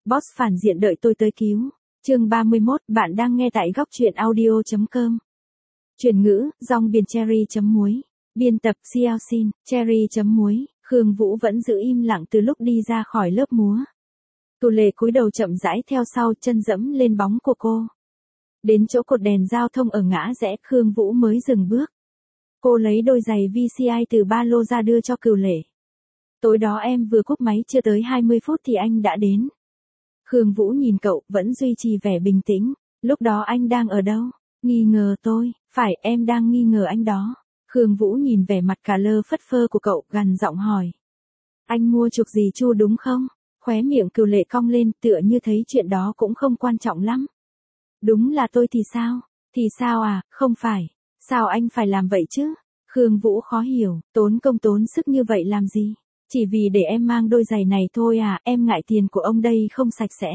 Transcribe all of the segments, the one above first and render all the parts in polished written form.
Boss phản diện đợi tôi tới cứu. Chương 31, bạn đang nghe tại góc truyện audio.com. Chuyển ngữ, rong biển cherry chấm muối. Biên tập Xiao Xin, cherry chấm muối. Khương Vũ vẫn giữ im lặng từ lúc đi ra khỏi lớp múa. Cửu Lệ cúi đầu chậm rãi theo sau, chân dẫm lên bóng của cô. Đến chỗ cột đèn giao thông ở ngã rẽ, Khương Vũ mới dừng bước. Cô lấy đôi giày VCI từ ba lô ra đưa cho Cửu Lệ. Tối đó em vừa cúp máy chưa tới 20 phút thì anh đã đến. Khương Vũ nhìn cậu, vẫn duy trì vẻ bình tĩnh. Lúc đó anh đang ở đâu? Nghi ngờ tôi. Phải, em đang nghi ngờ anh đó. Khương Vũ nhìn vẻ mặt cà lơ phất phơ của cậu, gằn giọng hỏi. Anh mua chuộc gì Chu đúng không? Khóe miệng Cửu Lệ cong lên, tựa như thấy chuyện đó cũng không quan trọng lắm. Đúng là tôi thì sao? Thì sao à, không phải. Sao anh phải làm vậy chứ? Khương Vũ khó hiểu, tốn công tốn sức như vậy làm gì? Chỉ vì để em mang đôi giày này thôi à, em ngại tiền của ông đây không sạch sẽ.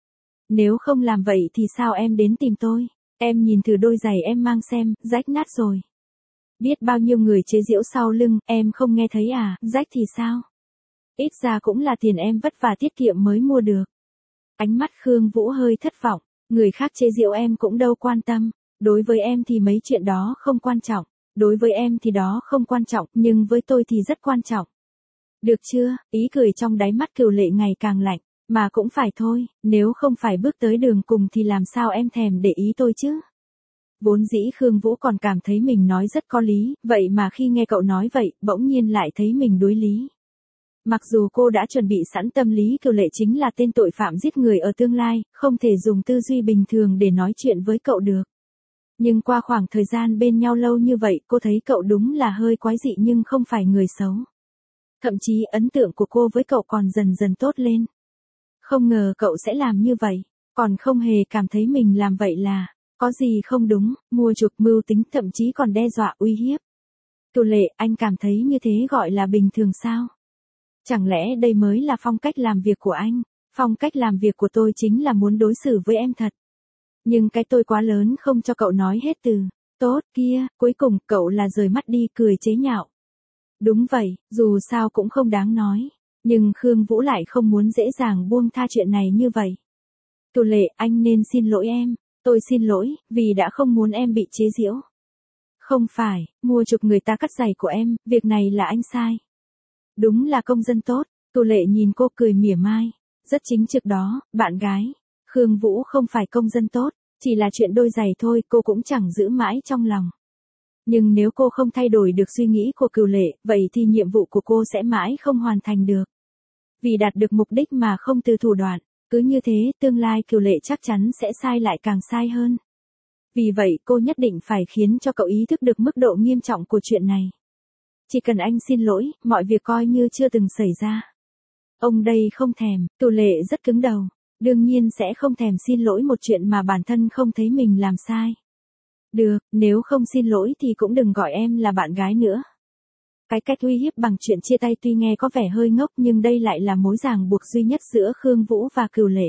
Nếu không làm vậy thì sao em đến tìm tôi? Em nhìn thử đôi giày em mang xem, rách nát rồi. Biết bao nhiêu người chế giễu sau lưng, em không nghe thấy à, rách thì sao? Ít ra cũng là tiền em vất vả tiết kiệm mới mua được. Ánh mắt Khương Vũ hơi thất vọng, người khác chế giễu em cũng đâu quan tâm. Đối với em thì mấy chuyện đó không quan trọng. Đối với em thì đó không quan trọng, nhưng với tôi thì rất quan trọng. Được chưa? Ý cười trong đáy mắt Cửu Lệ ngày càng lạnh. Mà cũng phải thôi, nếu không phải bước tới đường cùng thì làm sao em thèm để ý tôi chứ? Vốn dĩ Khương Vũ còn cảm thấy mình nói rất có lý, vậy mà khi nghe cậu nói vậy, bỗng nhiên lại thấy mình đối lý. Mặc dù cô đã chuẩn bị sẵn tâm lý Cửu Lệ chính là tên tội phạm giết người ở tương lai, không thể dùng tư duy bình thường để nói chuyện với cậu được. Nhưng qua khoảng thời gian bên nhau lâu như vậy, cô thấy cậu đúng là hơi quái dị nhưng không phải người xấu. Thậm chí ấn tượng của cô với cậu còn dần dần tốt lên. Không ngờ cậu sẽ làm như vậy, còn không hề cảm thấy mình làm vậy là có gì không đúng, mua chuộc mưu tính, thậm chí còn đe dọa uy hiếp. Cửu Lệ, anh cảm thấy như thế gọi là bình thường sao? Chẳng lẽ đây mới là phong cách làm việc của anh? Phong cách làm việc của tôi chính là muốn đối xử với em thật. Nhưng cái tôi quá lớn không cho cậu nói hết từ tốt kia, cuối cùng cậu là rời mắt đi cười chế nhạo. Đúng vậy, dù sao cũng không đáng nói. Nhưng Khương Vũ lại không muốn dễ dàng buông tha chuyện này như vậy. Cửu Lệ, anh nên xin lỗi em. Tôi xin lỗi, vì đã không muốn em bị chế giễu. Không phải, mua chuộc người ta cắt giày của em, việc này là anh sai. Đúng là công dân tốt. Cửu Lệ nhìn cô cười mỉa mai. Rất chính trực đó, bạn gái. Khương Vũ không phải công dân tốt, chỉ là chuyện đôi giày thôi, cô cũng chẳng giữ mãi trong lòng. Nhưng nếu cô không thay đổi được suy nghĩ của Cửu Lệ, vậy thì nhiệm vụ của cô sẽ mãi không hoàn thành được. Vì đạt được mục đích mà không từ thủ đoạn, cứ như thế, tương lai Cửu Lệ chắc chắn sẽ sai lại càng sai hơn. Vì vậy cô nhất định phải khiến cho cậu ý thức được mức độ nghiêm trọng của chuyện này. Chỉ cần anh xin lỗi, mọi việc coi như chưa từng xảy ra. Ông đây không thèm, Cửu Lệ rất cứng đầu. Đương nhiên sẽ không thèm xin lỗi một chuyện mà bản thân không thấy mình làm sai. Được, nếu không xin lỗi thì cũng đừng gọi em là bạn gái nữa. Cái cách uy hiếp bằng chuyện chia tay tuy nghe có vẻ hơi ngốc nhưng đây lại là mối ràng buộc duy nhất giữa Khương Vũ và Cửu Lệ.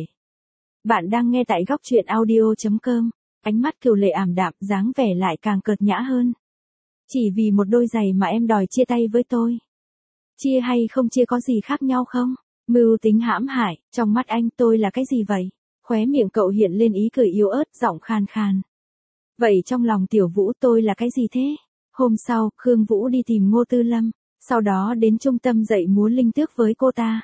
Bạn đang nghe tại góc truyện audio.com. Ánh mắt Cửu Lệ ảm đạm, dáng vẻ lại càng cợt nhã hơn. Chỉ vì một đôi giày mà em đòi chia tay với tôi. Chia hay không chia có gì khác nhau không? Mưu tính hãm hại, trong mắt anh tôi là cái gì vậy? Khóe miệng cậu hiện lên ý cười yếu ớt, giọng khàn khàn. Vậy trong lòng Tiểu Vũ tôi là cái gì thế? Hôm sau, Khương Vũ đi tìm Ngô Tư Lâm, sau đó đến trung tâm dạy múa linh tước với cô ta.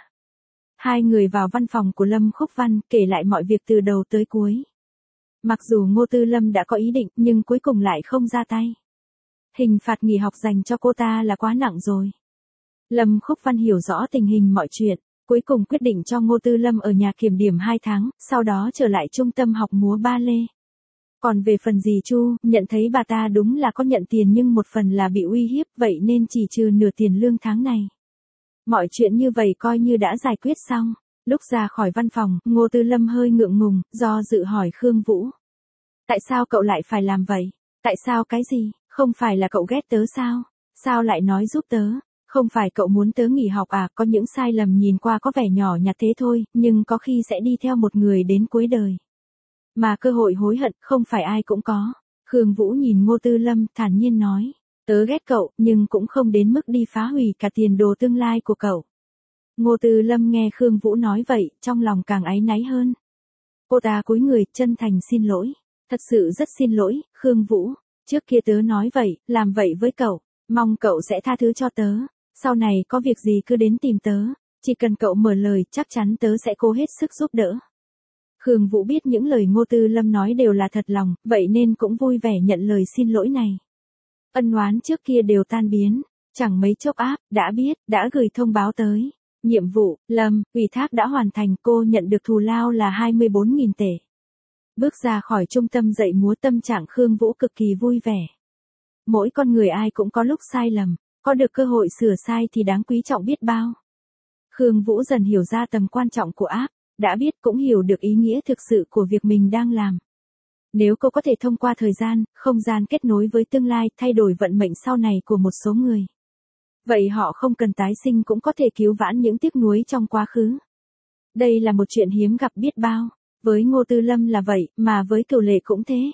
Hai người vào văn phòng của Lâm Khúc Văn, kể lại mọi việc từ đầu tới cuối. Mặc dù Ngô Tư Lâm đã có ý định, nhưng cuối cùng lại không ra tay. Hình phạt nghỉ học dành cho cô ta là quá nặng rồi. Lâm Khúc Văn hiểu rõ tình hình mọi chuyện, cuối cùng quyết định cho Ngô Tư Lâm ở nhà kiểm điểm 2 tháng, sau đó trở lại trung tâm học múa ba lê. Còn về phần dì Chu, nhận thấy bà ta đúng là có nhận tiền nhưng một phần là bị uy hiếp, vậy nên chỉ trừ nửa tiền lương tháng này. Mọi chuyện như vậy coi như đã giải quyết xong. Lúc ra khỏi văn phòng, Ngô Tư Lâm hơi ngượng ngùng, do dự hỏi Khương Vũ. Tại sao cậu lại phải làm vậy? Tại sao cái gì? Không phải là cậu ghét tớ sao? Sao lại nói giúp tớ? Không phải cậu muốn tớ nghỉ học à? Có những sai lầm nhìn qua có vẻ nhỏ nhặt thế thôi, nhưng có khi sẽ đi theo một người đến cuối đời. Mà cơ hội hối hận không phải ai cũng có. Khương Vũ nhìn Ngô Tư Lâm thản nhiên nói. Tớ ghét cậu, nhưng cũng không đến mức đi phá hủy cả tiền đồ tương lai của cậu. Ngô Tư Lâm nghe Khương Vũ nói vậy, trong lòng càng áy náy hơn. Cô ta cúi người, chân thành xin lỗi. Thật sự rất xin lỗi, Khương Vũ. Trước kia tớ nói vậy, làm vậy với cậu. Mong cậu sẽ tha thứ cho tớ. Sau này có việc gì cứ đến tìm tớ. Chỉ cần cậu mở lời, chắc chắn tớ sẽ cố hết sức giúp đỡ. Khương Vũ biết những lời Ngô Tư Lâm nói đều là thật lòng, vậy nên cũng vui vẻ nhận lời xin lỗi này. Ân oán trước kia đều tan biến. Chẳng mấy chốc áp, đã biết, đã gửi thông báo tới. Nhiệm vụ, Lâm, ủy thác đã hoàn thành, cô nhận được thù lao là 24.000 tệ. Bước ra khỏi trung tâm dạy múa, tâm trạng Khương Vũ cực kỳ vui vẻ. Mỗi con người ai cũng có lúc sai lầm, có được cơ hội sửa sai thì đáng quý trọng biết bao. Khương Vũ dần hiểu ra tầm quan trọng của áp, đã biết cũng hiểu được ý nghĩa thực sự của việc mình đang làm. Nếu cô có thể thông qua thời gian, không gian kết nối với tương lai, thay đổi vận mệnh sau này của một số người. Vậy họ không cần tái sinh cũng có thể cứu vãn những tiếc nuối trong quá khứ. Đây là một chuyện hiếm gặp biết bao. Với Ngô Tư Lâm là vậy, mà với Cửu Lệ cũng thế.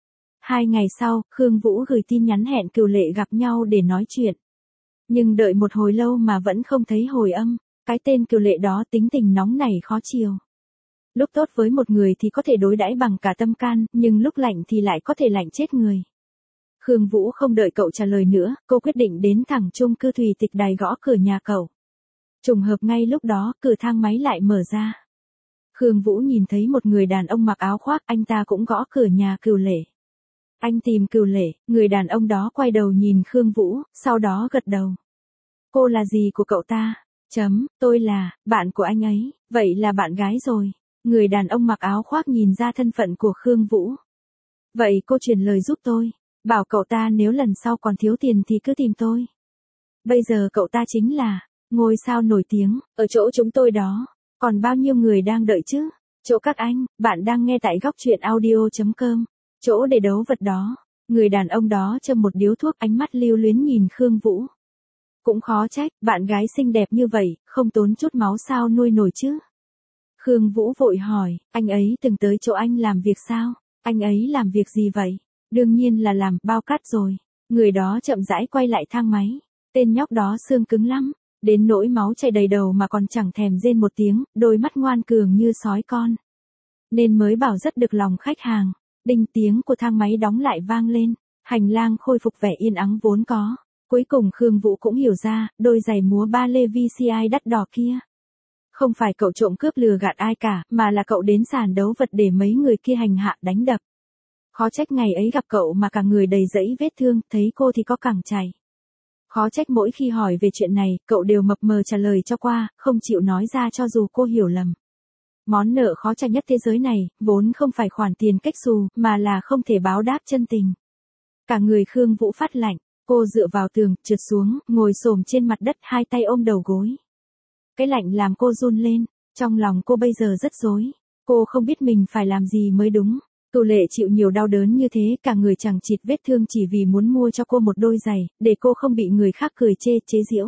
2 ngày sau, Khương Vũ gửi tin nhắn hẹn Cửu Lệ gặp nhau để nói chuyện. Nhưng đợi một hồi lâu mà vẫn không thấy hồi âm, cái tên Cửu Lệ đó tính tình nóng nảy khó chiều. Lúc tốt với một người thì có thể đối đãi bằng cả tâm can, nhưng lúc lạnh thì lại có thể lạnh chết người. Khương Vũ không đợi cậu trả lời nữa, cô quyết định đến thẳng chung cư Thủy Tịch Đài gõ cửa nhà cậu. Trùng hợp ngay lúc đó, cửa thang máy lại mở ra. Khương Vũ nhìn thấy một người đàn ông mặc áo khoác, anh ta cũng gõ cửa nhà Cửu Lệ. Anh tìm Cửu Lệ, người đàn ông đó quay đầu nhìn Khương Vũ, sau đó gật đầu. Cô là gì của cậu ta? Tôi là, bạn của anh ấy, vậy là bạn gái rồi. Người đàn ông mặc áo khoác nhìn ra thân phận của Khương Vũ. Vậy cô truyền lời giúp tôi. Bảo cậu ta nếu lần sau còn thiếu tiền thì cứ tìm tôi. Bây giờ cậu ta chính là ngôi sao nổi tiếng, ở chỗ chúng tôi đó. Còn bao nhiêu người đang đợi chứ? Chỗ các anh, bạn đang nghe tại góc truyện audio.com. Chỗ để đấu vật đó. Người đàn ông đó châm một điếu thuốc, ánh mắt lưu luyến nhìn Khương Vũ. Cũng khó trách, bạn gái xinh đẹp như vậy, không tốn chút máu sao nuôi nổi chứ? Khương Vũ vội hỏi, anh ấy từng tới chỗ anh làm việc sao? Anh ấy làm việc gì vậy? Đương nhiên là làm bao cát rồi. Người đó chậm rãi quay lại thang máy. Tên nhóc đó xương cứng lắm. Đến nỗi máu chảy đầy đầu mà còn chẳng thèm rên một tiếng, đôi mắt ngoan cường như sói con. Nên mới bảo rất được lòng khách hàng. Đinh, tiếng của thang máy đóng lại vang lên. Hành lang khôi phục vẻ yên ắng vốn có. Cuối cùng Khương Vũ cũng hiểu ra, đôi giày múa ba lê VCI đắt đỏ kia. Không phải cậu trộm cướp lừa gạt ai cả, mà là cậu đến sàn đấu vật để mấy người kia hành hạ đánh đập. Khó trách ngày ấy gặp cậu mà cả người đầy rẫy vết thương, thấy cô thì có cẳng chảy. Khó trách mỗi khi hỏi về chuyện này, cậu đều mập mờ trả lời cho qua, không chịu nói ra cho dù cô hiểu lầm. Món nợ khó trả nhất thế giới này, vốn không phải khoản tiền cách xù, mà là không thể báo đáp chân tình. Cả người Khương Vũ phát lạnh, cô dựa vào tường, trượt xuống, ngồi xổm trên mặt đất, hai tay ôm đầu gối. Cái lạnh làm cô run lên, trong lòng cô bây giờ rất rối. Cô không biết mình phải làm gì mới đúng. Cửu Lệ chịu nhiều đau đớn như thế, cả người chẳng chịt vết thương chỉ vì muốn mua cho cô một đôi giày, để cô không bị người khác cười chê, chế giễu.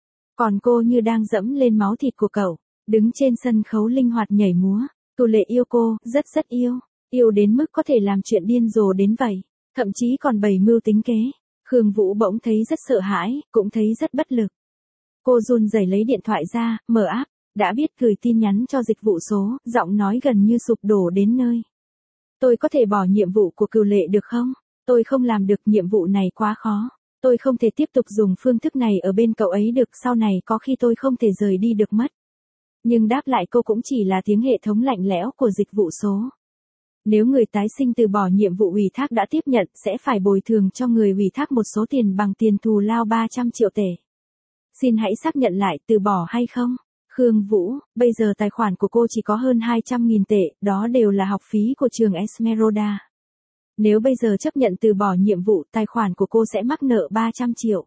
Còn cô như đang dẫm lên máu thịt của cậu, đứng trên sân khấu linh hoạt nhảy múa. Cửu Lệ yêu cô, rất rất yêu, yêu đến mức có thể làm chuyện điên rồ đến vậy, thậm chí còn bày mưu tính kế. Khương Vũ bỗng thấy rất sợ hãi, cũng thấy rất bất lực. Cô run rẩy lấy điện thoại ra, mở app, đã biết gửi tin nhắn cho dịch vụ số, giọng nói gần như sụp đổ đến nơi. Tôi có thể bỏ nhiệm vụ của Cửu Lệ được không? Tôi không làm được, nhiệm vụ này quá khó. Tôi không thể tiếp tục dùng phương thức này ở bên cậu ấy được, sau này có khi tôi không thể rời đi được mất. Nhưng đáp lại cô cũng chỉ là tiếng hệ thống lạnh lẽo của dịch vụ số. Nếu người tái sinh từ bỏ nhiệm vụ ủy thác đã tiếp nhận, sẽ phải bồi thường cho người ủy thác một số tiền bằng tiền thù lao 300 triệu tệ. Xin hãy xác nhận lại từ bỏ hay không? Khương Vũ, bây giờ tài khoản của cô chỉ có hơn 200.000 tệ, đó đều là học phí của trường Esmeralda. Nếu bây giờ chấp nhận từ bỏ nhiệm vụ, tài khoản của cô sẽ mắc nợ 300 triệu.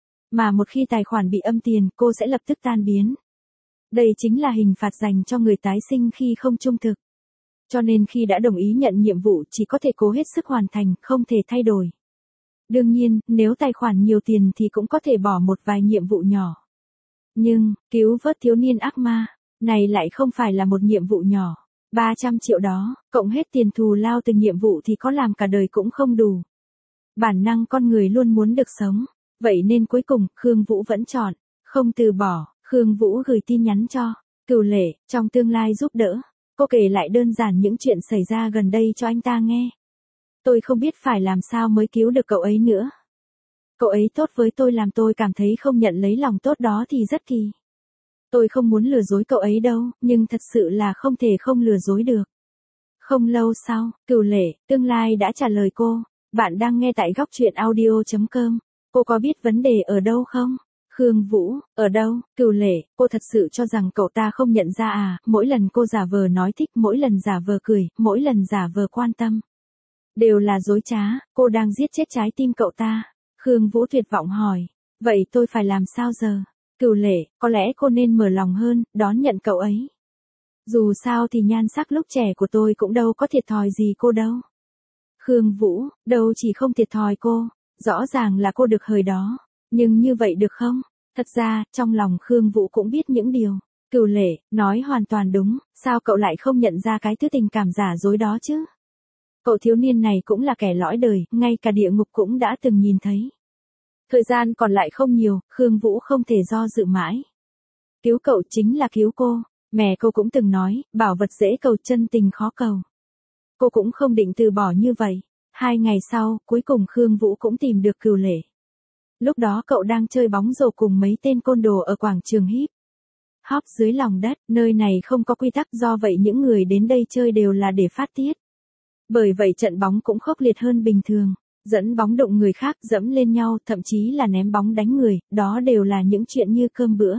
Mà một khi tài khoản bị âm tiền, cô sẽ lập tức tan biến. Đây chính là hình phạt dành cho người tái sinh khi không trung thực. Cho nên khi đã đồng ý nhận nhiệm vụ chỉ có thể cố hết sức hoàn thành, không thể thay đổi. Đương nhiên, nếu tài khoản nhiều tiền thì cũng có thể bỏ một vài nhiệm vụ nhỏ. Nhưng, cứu vớt thiếu niên ác ma, này lại không phải là một nhiệm vụ nhỏ. 300 triệu đó, cộng hết tiền thù lao từ nhiệm vụ thì có làm cả đời cũng không đủ. Bản năng con người luôn muốn được sống. Vậy nên cuối cùng, Khương Vũ vẫn chọn, không từ bỏ. Khương Vũ gửi tin nhắn cho Cửu Lệ, trong tương lai giúp đỡ. Cô kể lại đơn giản những chuyện xảy ra gần đây cho anh ta nghe. Tôi không biết phải làm sao mới cứu được cậu ấy nữa. Cậu ấy tốt với tôi làm tôi cảm thấy không nhận lấy lòng tốt đó thì rất kỳ. Tôi không muốn lừa dối cậu ấy đâu, nhưng thật sự là không thể không lừa dối được. Không lâu sau, Cửu Lệ, tương lai đã trả lời cô. Bạn đang nghe tại góc truyện audio.com. Cô có biết vấn đề ở đâu không? Khương Vũ, ở đâu? Cửu Lệ, cô thật sự cho rằng cậu ta không nhận ra à? Mỗi lần cô giả vờ nói thích, mỗi lần giả vờ cười, mỗi lần giả vờ quan tâm. Đều là dối trá, cô đang giết chết trái tim cậu ta. Khương Vũ tuyệt vọng hỏi. Vậy tôi phải làm sao giờ? Cửu Lệ, có lẽ cô nên mở lòng hơn, đón nhận cậu ấy. Dù sao thì nhan sắc lúc trẻ của tôi cũng đâu có thiệt thòi gì cô đâu. Khương Vũ, đâu chỉ không thiệt thòi cô, rõ ràng là cô được hời đó. Nhưng như vậy được không? Thật ra, trong lòng Khương Vũ cũng biết những điều. Cửu Lệ, nói hoàn toàn đúng, sao cậu lại không nhận ra cái thứ tình cảm giả dối đó chứ? Cậu thiếu niên này cũng là kẻ lõi đời, ngay cả địa ngục cũng đã từng nhìn thấy. Thời gian còn lại không nhiều, Khương Vũ không thể do dự mãi. Cứu cậu chính là cứu cô. Mẹ cô cũng từng nói, bảo vật dễ cầu chân tình khó cầu. Cô cũng không định từ bỏ như vậy. 2 ngày sau, cuối cùng Khương Vũ cũng tìm được Cửu Lệ. Lúc đó cậu đang chơi bóng rổ cùng mấy tên côn đồ ở quảng trường hip hop dưới lòng đất, nơi này không có quy tắc, do vậy những người đến đây chơi đều là để phát tiết. Bởi vậy trận bóng cũng khốc liệt hơn bình thường, dẫn bóng đụng người khác, dẫm lên nhau, thậm chí là ném bóng đánh người, đó đều là những chuyện như cơm bữa.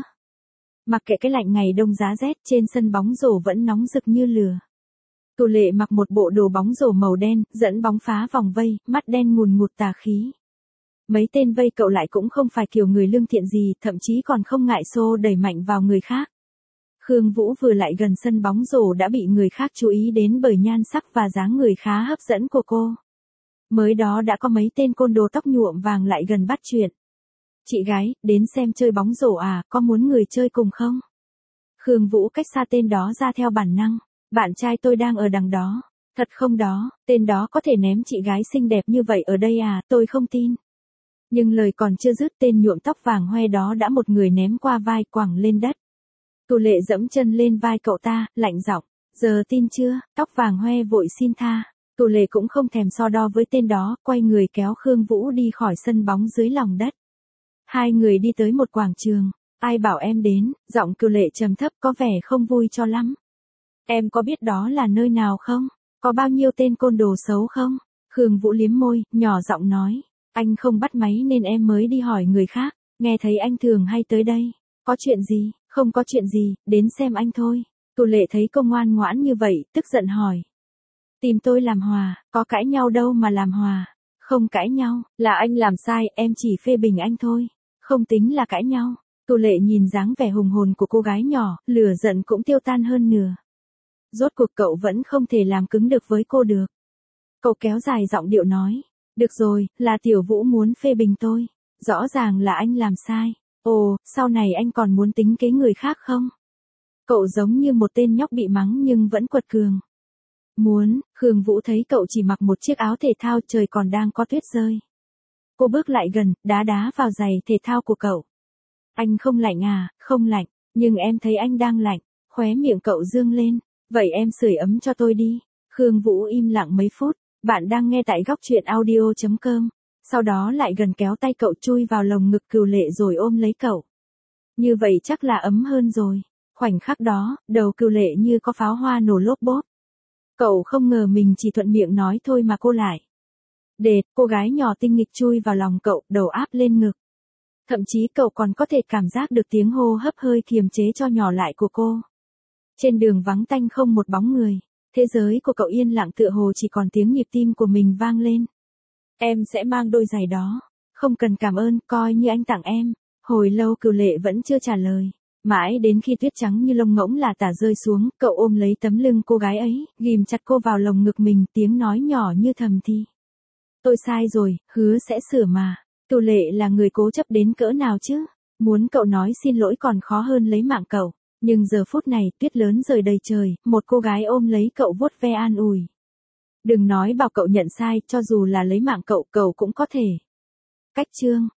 Mặc kệ cái lạnh ngày đông giá rét, trên sân bóng rổ vẫn nóng rực như lửa. Cửu Lệ mặc một bộ đồ bóng rổ màu đen, dẫn bóng phá vòng vây, mắt đen ngùn ngụt tà khí. Mấy tên vây cậu lại cũng không phải kiểu người lương thiện gì, thậm chí còn không ngại xô đẩy mạnh vào người khác. Khương Vũ vừa lại gần sân bóng rổ đã bị người khác chú ý đến bởi nhan sắc và dáng người khá hấp dẫn của cô. Mới đó đã có mấy tên côn đồ tóc nhuộm vàng lại gần bắt chuyện. Chị gái, đến xem chơi bóng rổ à, có muốn người chơi cùng không? Khương Vũ cách xa tên đó ra theo bản năng. Bạn trai tôi đang ở đằng đó. Thật không đó, tên đó có thể ném chị gái xinh đẹp như vậy ở đây à, tôi không tin. Nhưng lời còn chưa dứt, tên nhuộm tóc vàng hoe đó đã một người ném qua vai quẳng lên đất. Cửu Lệ dẫm chân lên vai cậu ta, lạnh giọng, giờ tin chưa? Tóc vàng hoe vội xin tha. Cửu Lệ cũng không thèm so đo với tên đó, quay người kéo Khương Vũ đi khỏi sân bóng dưới lòng đất. Hai người đi tới một quảng trường. Ai bảo em đến? Giọng Cửu Lệ trầm thấp có vẻ không vui cho lắm. Em có biết đó là nơi nào không? Có bao nhiêu tên côn đồ xấu không? Khương Vũ liếm môi, nhỏ giọng nói. Anh không bắt máy nên em mới đi hỏi người khác. Nghe thấy anh thường hay tới đây. Có chuyện gì? Không có chuyện gì, đến xem anh thôi. Cửu Lệ thấy cô ngoan ngoãn như vậy, tức giận hỏi. Tìm tôi làm hòa, có cãi nhau đâu mà làm hòa. Không cãi nhau, là anh làm sai, em chỉ phê bình anh thôi. Không tính là cãi nhau. Cửu Lệ nhìn dáng vẻ hùng hồn của cô gái nhỏ, lửa giận cũng tiêu tan hơn nửa. Rốt cuộc cậu vẫn không thể làm cứng được với cô được. Cậu kéo dài giọng điệu nói. Được rồi, là Tiểu Vũ muốn phê bình tôi. Rõ ràng là anh làm sai. Ồ, sau này anh còn muốn tính kế người khác không? Cậu giống như một tên nhóc bị mắng nhưng vẫn quật cường. Muốn, Khương Vũ thấy cậu chỉ mặc một chiếc áo thể thao, trời còn đang có tuyết rơi. Cô bước lại gần, đá đá vào giày thể thao của cậu. Anh không lạnh à? Không lạnh, nhưng em thấy anh đang lạnh. Khóe miệng cậu dương lên. Vậy em sưởi ấm cho tôi đi. Khương Vũ im lặng mấy phút. Bạn đang nghe tại góc truyện audio.com. Sau đó lại gần kéo tay cậu chui vào lồng ngực Cửu Lệ rồi ôm lấy cậu. Như vậy chắc là ấm hơn rồi. Khoảnh khắc đó, đầu Cửu Lệ như có pháo hoa nổ lốp bốp. Cậu không ngờ mình chỉ thuận miệng nói thôi mà cô lại. Đệt, cô gái nhỏ tinh nghịch chui vào lòng cậu, đầu áp lên ngực. Thậm chí cậu còn có thể cảm giác được tiếng hô hấp hơi kiềm chế cho nhỏ lại của cô. Trên đường vắng tanh không một bóng người. Thế giới của cậu yên lặng tựa hồ chỉ còn tiếng nhịp tim của mình vang lên. Em sẽ mang đôi giày đó. Không cần cảm ơn, coi như anh tặng em. Hồi lâu Cửu Lệ vẫn chưa trả lời. Mãi đến khi tuyết trắng như lông ngỗng lả tả rơi xuống, cậu ôm lấy tấm lưng cô gái ấy, ghim chặt cô vào lồng ngực mình, tiếng nói nhỏ như thầm thì. Tôi sai rồi, hứa sẽ sửa mà. Cửu Lệ là người cố chấp đến cỡ nào chứ? Muốn cậu nói xin lỗi còn khó hơn lấy mạng cậu. Nhưng giờ phút này, tuyết lớn rơi đầy trời, một cô gái ôm lấy cậu vuốt ve an ủi. Đừng nói bảo cậu nhận sai, cho dù là lấy mạng cậu, cậu cũng có thể. Cách chương.